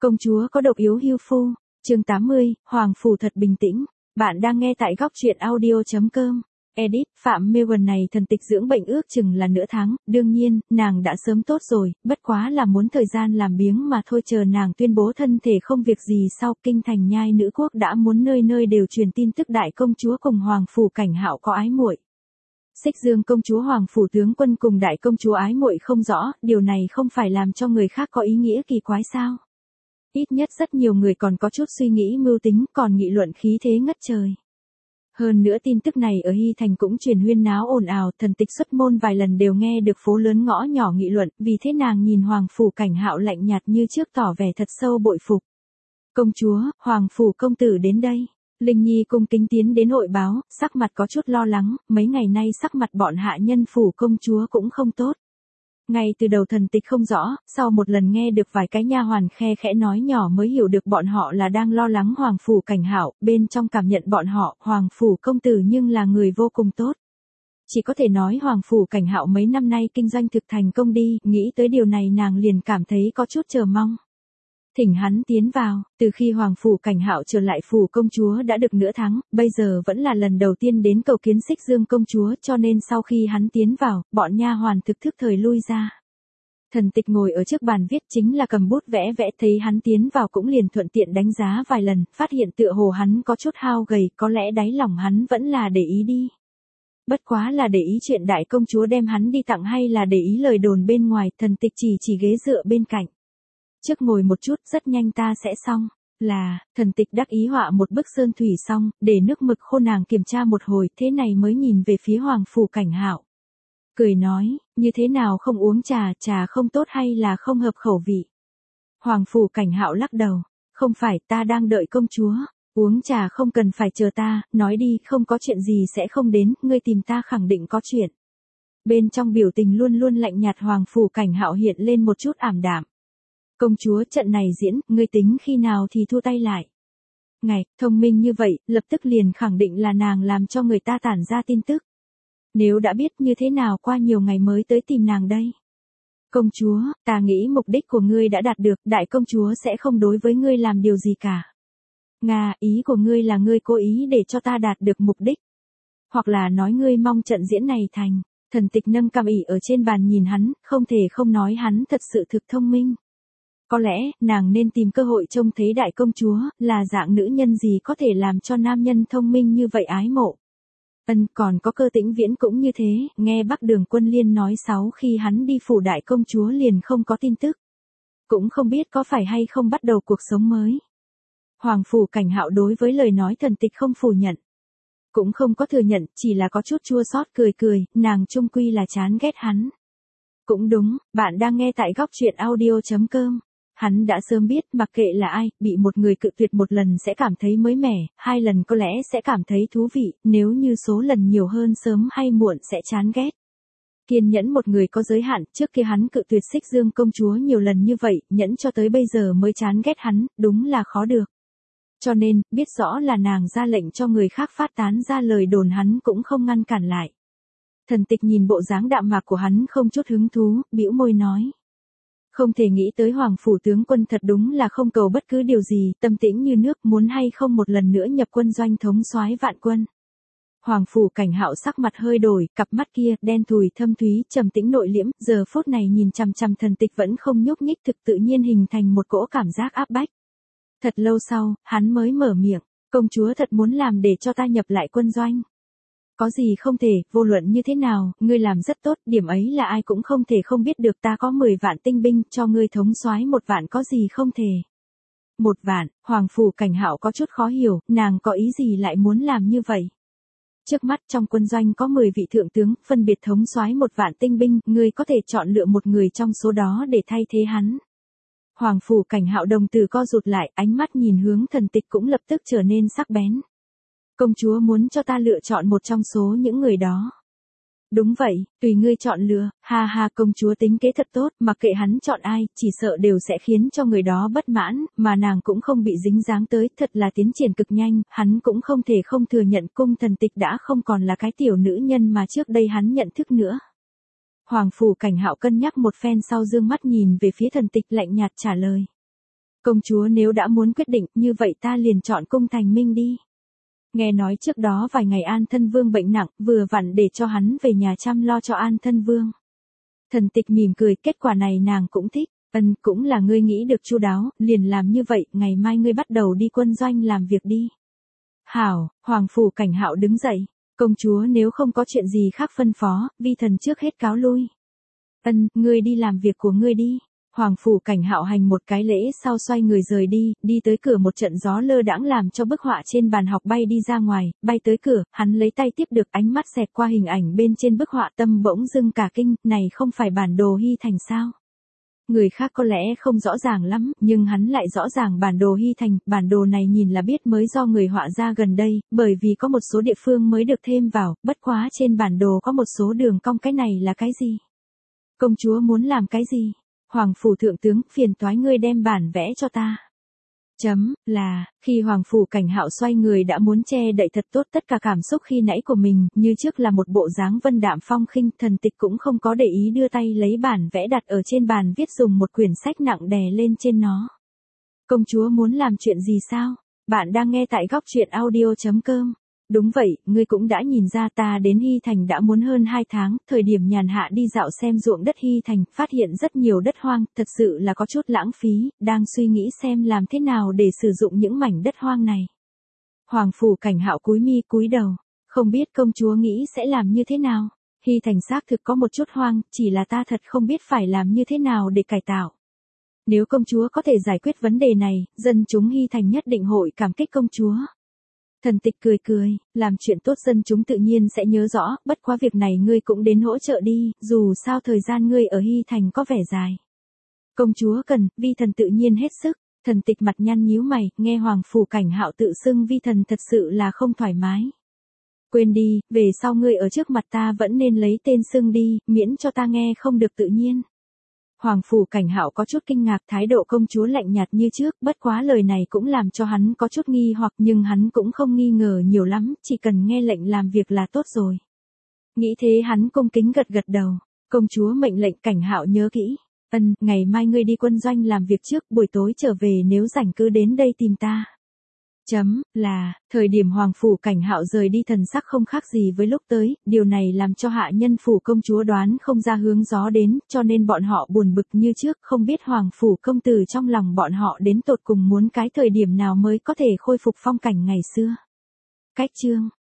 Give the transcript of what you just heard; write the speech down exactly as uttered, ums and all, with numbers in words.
Công chúa có độc yếu hưu phu, chương tám mươi, Hoàng Phủ thật bình tĩnh. Bạn đang nghe tại góc truyện audio.com. Edit, Phạm Megan này thần tịch dưỡng bệnh ước chừng là nửa tháng, đương nhiên, nàng đã sớm tốt rồi, bất quá là muốn thời gian làm biếng mà thôi. Chờ nàng tuyên bố thân thể không việc gì sau, kinh thành nhai nữ quốc đã muốn nơi nơi đều truyền tin tức đại công chúa cùng Hoàng Phủ Cảnh Hạo có ái muội. Xích Dương công chúa Hoàng Phủ tướng quân cùng đại công chúa ái muội không rõ, điều này không phải làm cho người khác có ý nghĩa kỳ quái sao? Ít nhất rất nhiều người còn có chút suy nghĩ mưu tính, còn nghị luận khí thế ngất trời. Hơn nữa tin tức này ở Hy Thành cũng truyền huyên náo ồn ào, thần tịch xuất môn vài lần đều nghe được phố lớn ngõ nhỏ nghị luận, vì thế nàng nhìn Hoàng Phủ Cảnh Hạo lạnh nhạt như trước tỏ vẻ thật sâu bội phục. Công chúa, Hoàng Phủ công tử đến đây. Linh Nhi cung kính tiến đến hội báo, sắc mặt có chút lo lắng, mấy ngày nay sắc mặt bọn hạ nhân phủ công chúa cũng không tốt. Ngay từ đầu thần tịch không rõ, sau một lần nghe được vài cái nha hoàn khe khẽ nói nhỏ mới hiểu được bọn họ là đang lo lắng Hoàng Phủ Cảnh Hạo, bên trong cảm nhận bọn họ, Hoàng Phủ công tử nhưng là người vô cùng tốt. Chỉ có thể nói Hoàng Phủ Cảnh Hạo mấy năm nay kinh doanh thực thành công đi, nghĩ tới điều này nàng liền cảm thấy có chút chờ mong. Thỉnh hắn tiến vào, từ khi Hoàng Phủ Cảnh Hạo trở lại phủ công chúa đã được nửa tháng, bây giờ vẫn là lần đầu tiên đến cầu kiến Xích Dương công chúa, cho nên sau khi hắn tiến vào, bọn nha hoàn thực thức thời lui ra. Thần tịch ngồi ở trước bàn viết chính là cầm bút vẽ vẽ, thấy hắn tiến vào cũng liền thuận tiện đánh giá vài lần, phát hiện tựa hồ hắn có chút hao gầy, có lẽ đáy lòng hắn vẫn là để ý đi. Bất quá là để ý chuyện đại công chúa đem hắn đi tặng hay là để ý lời đồn bên ngoài, thần tịch chỉ chỉ ghế dựa bên cạnh. Trước ngồi một chút, rất nhanh ta sẽ xong. Là, thần tịch đắc ý họa một bức sơn thủy xong, để nước mực khô nàng kiểm tra một hồi, thế này mới nhìn về phía Hoàng Phủ Cảnh Hạo. Cười nói, như thế nào không uống trà, trà không tốt hay là không hợp khẩu vị. Hoàng Phủ Cảnh Hạo lắc đầu, không phải, ta đang đợi công chúa, uống trà không cần phải chờ ta, nói đi, không có chuyện gì sẽ không đến, ngươi tìm ta khẳng định có chuyện. Bên trong biểu tình luôn luôn lạnh nhạt Hoàng Phủ Cảnh Hạo hiện lên một chút ảm đạm. Công chúa, trận này diễn, ngươi tính khi nào thì thua tay lại. Ngài, thông minh như vậy, lập tức liền khẳng định là nàng làm cho người ta tản ra tin tức. Nếu đã biết như thế nào qua nhiều ngày mới tới tìm nàng đây. Công chúa, ta nghĩ mục đích của ngươi đã đạt được, đại công chúa sẽ không đối với ngươi làm điều gì cả. Nga, ý của ngươi là ngươi cố ý để cho ta đạt được mục đích. Hoặc là nói ngươi mong trận diễn này thành. Thần tịch nâng cằm ỉ ở trên bàn nhìn hắn, không thể không nói hắn thật sự thực thông minh. Có lẽ, nàng nên tìm cơ hội trông thấy đại công chúa, là dạng nữ nhân gì có thể làm cho nam nhân thông minh như vậy ái mộ. Ân, còn có Cơ Tĩnh Viễn cũng như thế, nghe Bắc Đường Quân Liên nói sáu khi hắn đi phủ đại công chúa liền không có tin tức. Cũng không biết có phải hay không bắt đầu cuộc sống mới. Hoàng Phủ Cảnh Hạo đối với lời nói thần tịch không phủ nhận. Cũng không có thừa nhận, chỉ là có chút chua xót cười cười, nàng chung quy là chán ghét hắn. Cũng đúng, bạn đang nghe tại góc truyện audio.com. Hắn đã sớm biết, mặc kệ là ai, bị một người cự tuyệt một lần sẽ cảm thấy mới mẻ, hai lần có lẽ sẽ cảm thấy thú vị, nếu như số lần nhiều hơn sớm hay muộn sẽ chán ghét. Kiên nhẫn một người có giới hạn, trước kia hắn cự tuyệt Xích Dương công chúa nhiều lần như vậy, nhẫn cho tới bây giờ mới chán ghét hắn, đúng là khó được. Cho nên, biết rõ là nàng ra lệnh cho người khác phát tán ra lời đồn hắn cũng không ngăn cản lại. Thần tịch nhìn bộ dáng đạm mạc của hắn không chút hứng thú, bĩu môi nói. Không thể nghĩ tới Hoàng Phủ tướng quân thật đúng là không cầu bất cứ điều gì, tâm tĩnh như nước, muốn hay không một lần nữa nhập quân doanh thống soái vạn quân. Hoàng Phủ Cảnh Hạo sắc mặt hơi đổi, cặp mắt kia, đen thùi thâm thúy, trầm tĩnh nội liễm, giờ phút này nhìn chằm chằm thần tịch vẫn không nhúc nhích, thực tự nhiên hình thành một cỗ cảm giác áp bách. Thật lâu sau, hắn mới mở miệng, công chúa thật muốn làm để cho ta nhập lại quân doanh. Có gì không thể, vô luận như thế nào, ngươi làm rất tốt, điểm ấy là ai cũng không thể không biết được, ta có mười vạn tinh binh, cho ngươi thống soái một vạn có gì không thể. Một vạn, Hoàng Phủ Cảnh Hạo có chút khó hiểu, nàng có ý gì lại muốn làm như vậy. Trước mắt trong quân doanh có mười vị thượng tướng, phân biệt thống soái một vạn tinh binh, ngươi có thể chọn lựa một người trong số đó để thay thế hắn. Hoàng Phủ Cảnh Hạo đồng tử co rụt lại, ánh mắt nhìn hướng thần tịch cũng lập tức trở nên sắc bén. Công chúa muốn cho ta lựa chọn một trong số những người đó. Đúng vậy, tùy ngươi chọn lựa, ha ha, công chúa tính kế thật tốt, mặc kệ hắn chọn ai, chỉ sợ đều sẽ khiến cho người đó bất mãn, mà nàng cũng không bị dính dáng tới, thật là tiến triển cực nhanh, hắn cũng không thể không thừa nhận cung thần tịch đã không còn là cái tiểu nữ nhân mà trước đây hắn nhận thức nữa. Hoàng Phủ Cảnh Hạo cân nhắc một phen sau dương mắt nhìn về phía thần tịch lạnh nhạt trả lời. Công chúa nếu đã muốn quyết định như vậy ta liền chọn cung thành minh đi. Nghe nói trước đó vài ngày An Thân Vương bệnh nặng, vừa vặn để cho hắn về nhà chăm lo cho An Thân Vương. Thần tịch mỉm cười, kết quả này nàng cũng thích. Ân, cũng là ngươi nghĩ được chu đáo, liền làm như vậy, ngày mai ngươi bắt đầu đi quân doanh làm việc đi. Hảo, Hoàng phủ Cảnh Hạo đứng dậy. Công chúa nếu không có chuyện gì khác phân phó, vi thần trước hết cáo lui. Ân, ngươi đi làm việc của ngươi đi. Hoàng phủ Cảnh Hạo hành một cái lễ sau xoay người rời đi, đi tới cửa một trận gió lơ đãng làm cho bức họa trên bàn học bay đi ra ngoài, bay tới cửa, hắn lấy tay tiếp được, ánh mắt xẹt qua hình ảnh bên trên bức họa, tâm bỗng dưng cả kinh, này không phải bản đồ Hy Thành sao? Người khác có lẽ không rõ ràng lắm, nhưng hắn lại rõ ràng bản đồ Hy Thành, bản đồ này nhìn là biết mới do người họa ra gần đây, bởi vì có một số địa phương mới được thêm vào, bất quá trên bản đồ có một số đường cong, cái này là cái gì? Công chúa muốn làm cái gì? Hoàng phủ thượng tướng, phiền toái ngươi đem bản vẽ cho ta. Chấm, là, khi Hoàng phủ Cảnh Hạo xoay người đã muốn che đậy thật tốt tất cả cảm xúc khi nãy của mình, như trước là một bộ dáng vân đạm phong khinh, thần tịch cũng không có để ý đưa tay lấy bản vẽ đặt ở trên bàn viết dùng một quyển sách nặng đè lên trên nó. Công chúa muốn làm chuyện gì sao? Bạn đang nghe tại góc truyện audio chấm com. Đúng vậy, ngươi cũng đã nhìn ra ta đến Hy Thành đã muốn hơn hai tháng, thời điểm nhàn hạ đi dạo xem ruộng đất Hy Thành, phát hiện rất nhiều đất hoang, thật sự là có chút lãng phí, đang suy nghĩ xem làm thế nào để sử dụng những mảnh đất hoang này. Hoàng phủ Cảnh Hạo cúi mi cúi đầu, không biết công chúa nghĩ sẽ làm như thế nào. Hy Thành xác thực có một chút hoang, chỉ là ta thật không biết phải làm như thế nào để cải tạo. Nếu công chúa có thể giải quyết vấn đề này, dân chúng Hy Thành nhất định hội cảm kích công chúa. Thần tịch cười cười, làm chuyện tốt dân chúng tự nhiên sẽ nhớ rõ, bất quá việc này ngươi cũng đến hỗ trợ đi, dù sao thời gian ngươi ở Hy Thành có vẻ dài. Công chúa cần, vi thần tự nhiên hết sức, thần tịch mặt nhăn nhíu mày, nghe Hoàng phủ Cảnh Hạo tự xưng vi thần thật sự là không thoải mái. Quên đi, về sau ngươi ở trước mặt ta vẫn nên lấy tên xưng đi, miễn cho ta nghe không được tự nhiên. Hoàng phủ Cảnh Hạo có chút kinh ngạc, thái độ công chúa lạnh nhạt như trước, bất quá lời này cũng làm cho hắn có chút nghi hoặc, nhưng hắn cũng không nghi ngờ nhiều lắm, chỉ cần nghe lệnh làm việc là tốt rồi. Nghĩ thế hắn cung kính gật gật đầu, công chúa mệnh lệnh. Cảnh Hạo nhớ kỹ. Ân, ngày mai ngươi đi quân doanh làm việc trước, buổi tối trở về nếu rảnh cứ đến đây tìm ta. Chấm, là, thời điểm Hoàng phủ Cảnh Hạo rời đi thần sắc không khác gì với lúc tới, điều này làm cho hạ nhân phủ công chúa đoán không ra hướng gió đến, cho nên bọn họ buồn bực như trước, không biết Hoàng phủ công tử trong lòng bọn họ đến tột cùng muốn cái thời điểm nào mới có thể khôi phục phong cảnh ngày xưa. Cách chương